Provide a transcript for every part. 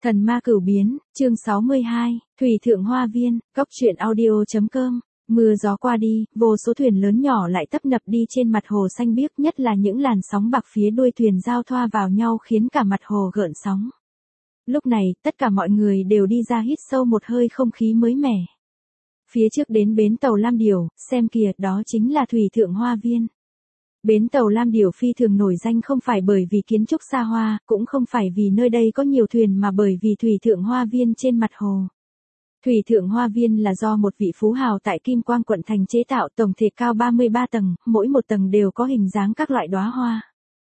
Thần ma cửu biến, chương 62, Thủy Thượng Hoa Viên, Cốc truyện audio.com. Mưa gió qua đi, vô số thuyền lớn nhỏ lại tấp nập đi trên mặt hồ xanh biếc, nhất là những làn sóng bạc phía đuôi thuyền giao thoa vào nhau khiến cả mặt hồ gợn sóng. Lúc này, tất cả mọi người đều đi ra hít sâu một hơi không khí mới mẻ. Phía trước đến bến tàu Lam Điểu, xem kìa, đó chính là Thủy Thượng Hoa Viên. Bến tàu Lam Điểu phi thường nổi danh không phải bởi vì kiến trúc xa hoa, cũng không phải vì nơi đây có nhiều thuyền mà bởi vì Thủy Thượng Hoa Viên trên mặt hồ. Thủy Thượng Hoa Viên là do một vị phú hào tại Kim Quang quận thành chế tạo, tổng thể cao 33 tầng, mỗi một tầng đều có hình dáng các loại đóa hoa.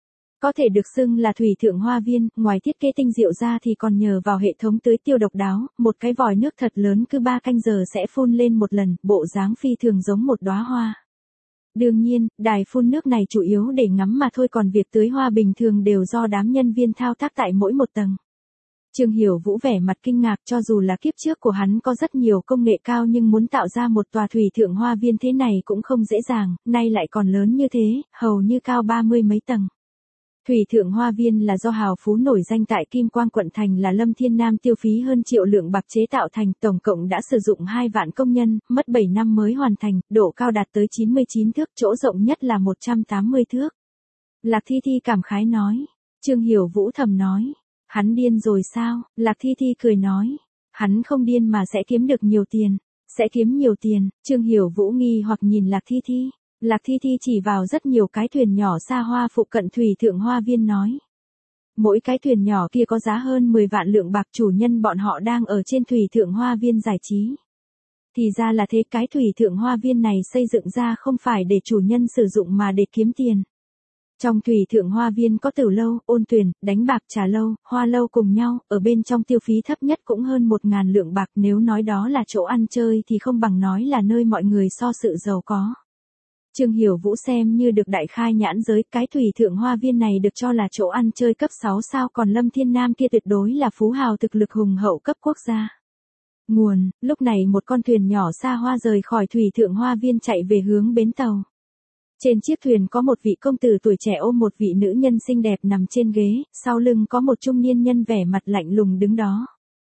Có thể được xưng là Thủy Thượng Hoa Viên, ngoài thiết kế tinh diệu ra thì còn nhờ vào hệ thống tưới tiêu độc đáo, một cái vòi nước thật lớn cứ 3 canh giờ sẽ phun lên một lần, bộ dáng phi thường giống một đóa hoa. Đương nhiên, đài phun nước này chủ yếu để ngắm mà thôi, còn việc tưới hoa bình thường đều do đám nhân viên thao tác tại mỗi một tầng. Trương Hiểu Vũ vẻ mặt kinh ngạc, cho dù là kiếp trước của hắn có rất nhiều công nghệ cao nhưng muốn tạo ra một tòa Thủy Thượng Hoa Viên thế này cũng không dễ dàng, nay lại còn lớn như thế, hầu như cao 30 mấy tầng. Thủy Thượng Hoa Viên là do hào phú nổi danh tại Kim Quang quận thành là Lâm Thiên Nam tiêu phí hơn triệu lượng bạc chế tạo thành, tổng cộng đã sử dụng 2 vạn công nhân, mất 7 năm mới hoàn thành, độ cao đạt tới 99 thước, chỗ rộng nhất là 180 thước. Lạc Thi Thi cảm khái nói. Trương Hiểu Vũ thầm nói. Hắn điên rồi sao? Lạc Thi Thi cười nói. Hắn không điên mà sẽ kiếm được nhiều tiền. Sẽ kiếm nhiều tiền. Trương Hiểu Vũ nghi hoặc nhìn Lạc Thi Thi. Lạc Thi Thi chỉ vào rất nhiều cái thuyền nhỏ xa hoa phụ cận Thủy Thượng Hoa Viên nói. Mỗi cái thuyền nhỏ kia có giá hơn 10 vạn lượng bạc, chủ nhân bọn họ đang ở trên Thủy Thượng Hoa Viên giải trí. Thì ra là thế, cái Thủy Thượng Hoa Viên này xây dựng ra không phải để chủ nhân sử dụng mà để kiếm tiền. Trong Thủy Thượng Hoa Viên có tử lâu, ôn tuyển, đánh bạc, trà lâu, hoa lâu cùng nhau, ở bên trong tiêu phí thấp nhất cũng hơn 1.000 lượng bạc, nếu nói đó là chỗ ăn chơi thì không bằng nói là nơi mọi người so sự giàu có. Trương Hiểu Vũ xem như được đại khai nhãn giới, cái Thủy Thượng Hoa Viên này được cho là chỗ ăn chơi cấp 6 sao, còn Lâm Thiên Nam kia tuyệt đối là phú hào thực lực hùng hậu cấp quốc gia. Nguồn, lúc này một con thuyền nhỏ xa hoa rời khỏi Thủy Thượng Hoa Viên chạy về hướng bến tàu. Trên chiếc thuyền có một vị công tử tuổi trẻ ôm một vị nữ nhân xinh đẹp nằm trên ghế, sau lưng có một trung niên nhân vẻ mặt lạnh lùng đứng đó.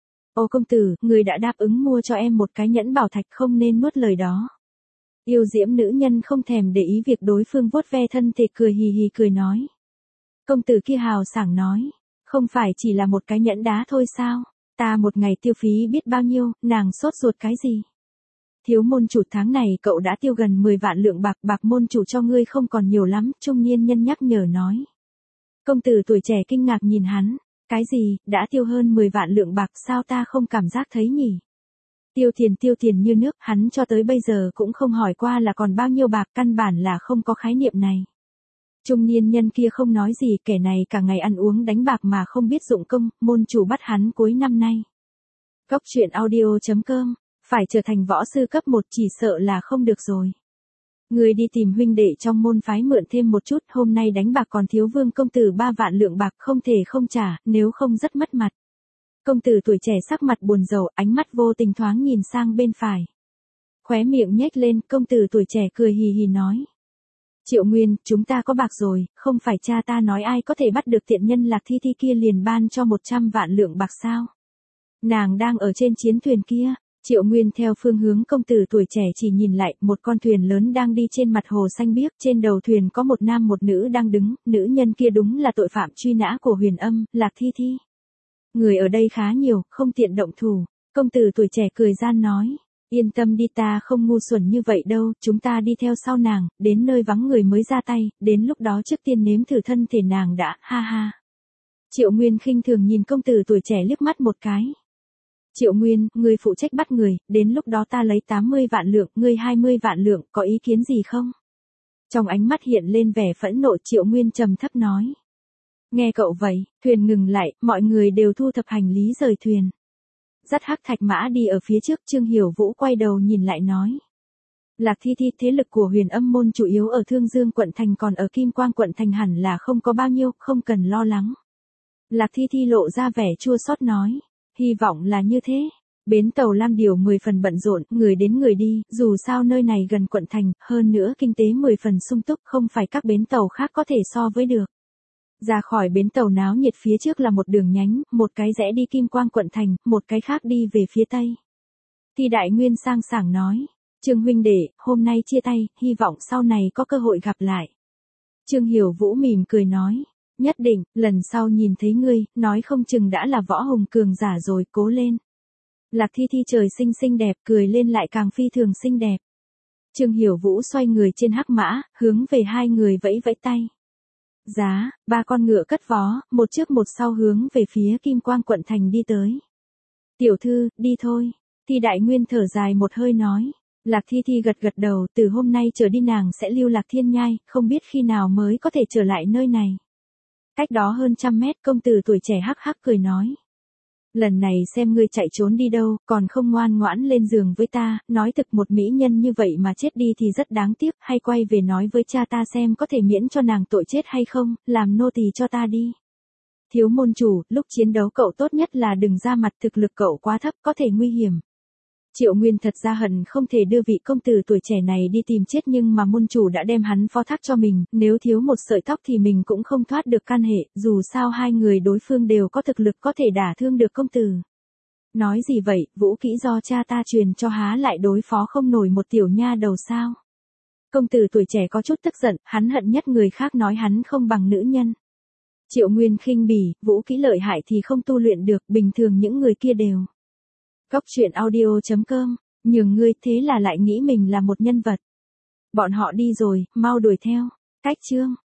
Ô công tử, người đã đáp ứng mua cho em một cái nhẫn bảo thạch, không nên nuốt lời đó. Yêu diễm nữ nhân không thèm để ý việc đối phương vuốt ve thân thể, cười hì hì cười nói. Công tử kia hào sảng nói, không phải chỉ là một cái nhẫn đá thôi sao, ta một ngày tiêu phí biết bao nhiêu, nàng sốt ruột cái gì. Thiếu môn chủ, tháng này cậu đã tiêu gần 10 vạn lượng bạc, bạc môn chủ cho ngươi không còn nhiều lắm, trung niên nhân nhắc nhở nói. Công tử tuổi trẻ kinh ngạc nhìn hắn, cái gì, đã tiêu hơn 10 vạn lượng bạc, sao ta không cảm giác thấy nhỉ? Tiêu tiền như nước, hắn cho tới bây giờ cũng không hỏi qua là còn bao nhiêu bạc, căn bản là không có khái niệm này. Trung niên nhân kia không nói gì, kẻ này cả ngày ăn uống đánh bạc mà không biết dụng công, môn chủ bắt hắn cuối năm nay. Cốc truyện audio.com, phải trở thành võ sư cấp 1 chỉ sợ là không được rồi. Người đi tìm huynh đệ trong môn phái mượn thêm một chút, hôm nay đánh bạc còn thiếu Vương công tử 3 vạn lượng bạc, không thể không trả, nếu không rất mất mặt. Công tử tuổi trẻ sắc mặt buồn rầu, ánh mắt vô tình thoáng nhìn sang bên phải. Khóe miệng nhếch lên, công tử tuổi trẻ cười hì hì nói. Triệu Nguyên, chúng ta có bạc rồi, không phải cha ta nói ai có thể bắt được tiện nhân Lạc Thi Thi kia liền ban cho 100 vạn lượng bạc sao? Nàng đang ở trên chiến thuyền kia. Triệu Nguyên theo phương hướng công tử tuổi trẻ chỉ nhìn lại, một con thuyền lớn đang đi trên mặt hồ xanh biếc, trên đầu thuyền có một nam một nữ đang đứng, nữ nhân kia đúng là tội phạm truy nã của Huyền Âm, Lạc Thi Thi. Người ở đây khá nhiều, không tiện động thủ, công tử tuổi trẻ cười gian nói. Yên tâm đi, ta không ngu xuẩn như vậy đâu, chúng ta đi theo sau nàng, đến nơi vắng người mới ra tay, đến lúc đó trước tiên nếm thử thân thể nàng đã, ha ha. Triệu Nguyên khinh thường nhìn công tử tuổi trẻ liếc mắt một cái. Triệu Nguyên, ngươi phụ trách bắt người, đến lúc đó ta lấy 80 vạn lượng, ngươi 20 vạn lượng, có ý kiến gì không? Trong ánh mắt hiện lên vẻ phẫn nộ, Triệu Nguyên trầm thấp nói. Nghe cậu vậy, thuyền ngừng lại, mọi người đều thu thập hành lý rời thuyền. Dắt hắc thạch mã đi ở phía trước, Trương Hiểu Vũ quay đầu nhìn lại nói. Lạc Thi Thi, thế lực của Huyền Âm môn chủ yếu ở Thương Dương quận thành, còn ở Kim Quang quận thành hẳn là không có bao nhiêu, không cần lo lắng. Lạc Thi Thi lộ ra vẻ chua xót nói. Hy vọng là như thế. Bến tàu Lam Điểu 10 phần bận rộn, người đến người đi, dù sao nơi này gần quận thành, hơn nữa kinh tế 10 phần sung túc, không phải các bến tàu khác có thể so với được. Ra khỏi bến tàu náo nhiệt phía trước là một đường nhánh, một cái rẽ đi Kim Quang quận thành, một cái khác đi về phía tây. Thi Đại Nguyên sang sảng nói, Trương huynh đệ, hôm nay chia tay, hy vọng sau này có cơ hội gặp lại. Trương Hiểu Vũ mỉm cười nói, nhất định, lần sau nhìn thấy ngươi, nói không chừng đã là võ hùng cường giả rồi, cố lên. Lạc Thi Thi trời xinh xinh đẹp, cười lên lại càng phi thường xinh đẹp. Trương Hiểu Vũ xoay người trên hắc mã, hướng về hai người vẫy vẫy tay. Giá, ba con ngựa cất vó, một trước một sau hướng về phía Kim Quang quận thành đi tới. Tiểu thư, đi thôi. Thi Đại Nguyên thở dài một hơi nói. Lạc Thi Thi gật gật đầu, từ hôm nay trở đi nàng sẽ lưu lạc thiên nhai, không biết khi nào mới có thể trở lại nơi này. Cách đó hơn 100 mét, công tử tuổi trẻ hắc hắc cười nói. Lần này xem ngươi chạy trốn đi đâu, còn không ngoan ngoãn lên giường với ta, nói thực một mỹ nhân như vậy mà chết đi thì rất đáng tiếc, hay quay về nói với cha ta xem có thể miễn cho nàng tội chết hay không, làm nô tỳ cho ta đi. Thiếu môn chủ, lúc chiến đấu cậu tốt nhất là đừng ra mặt, thực lực cậu quá thấp, có thể nguy hiểm. Triệu Nguyên thật ra hận không thể đưa vị công tử tuổi trẻ này đi tìm chết, nhưng mà môn chủ đã đem hắn phó thác cho mình, nếu thiếu một sợi tóc thì mình cũng không thoát được can hệ, dù sao hai người đối phương đều có thực lực có thể đả thương được công tử. Nói gì vậy, vũ kỹ do cha ta truyền cho há lại đối phó không nổi một tiểu nha đầu sao? Công tử tuổi trẻ có chút tức giận, hắn hận nhất người khác nói hắn không bằng nữ nhân. Triệu Nguyên khinh bỉ, vũ kỹ lợi hại thì không tu luyện được, bình thường những người kia đều. Góc truyện audio.com, nhường ngươi thế là lại nghĩ mình là một nhân vật. Bọn họ đi rồi, mau đuổi theo. Cách chương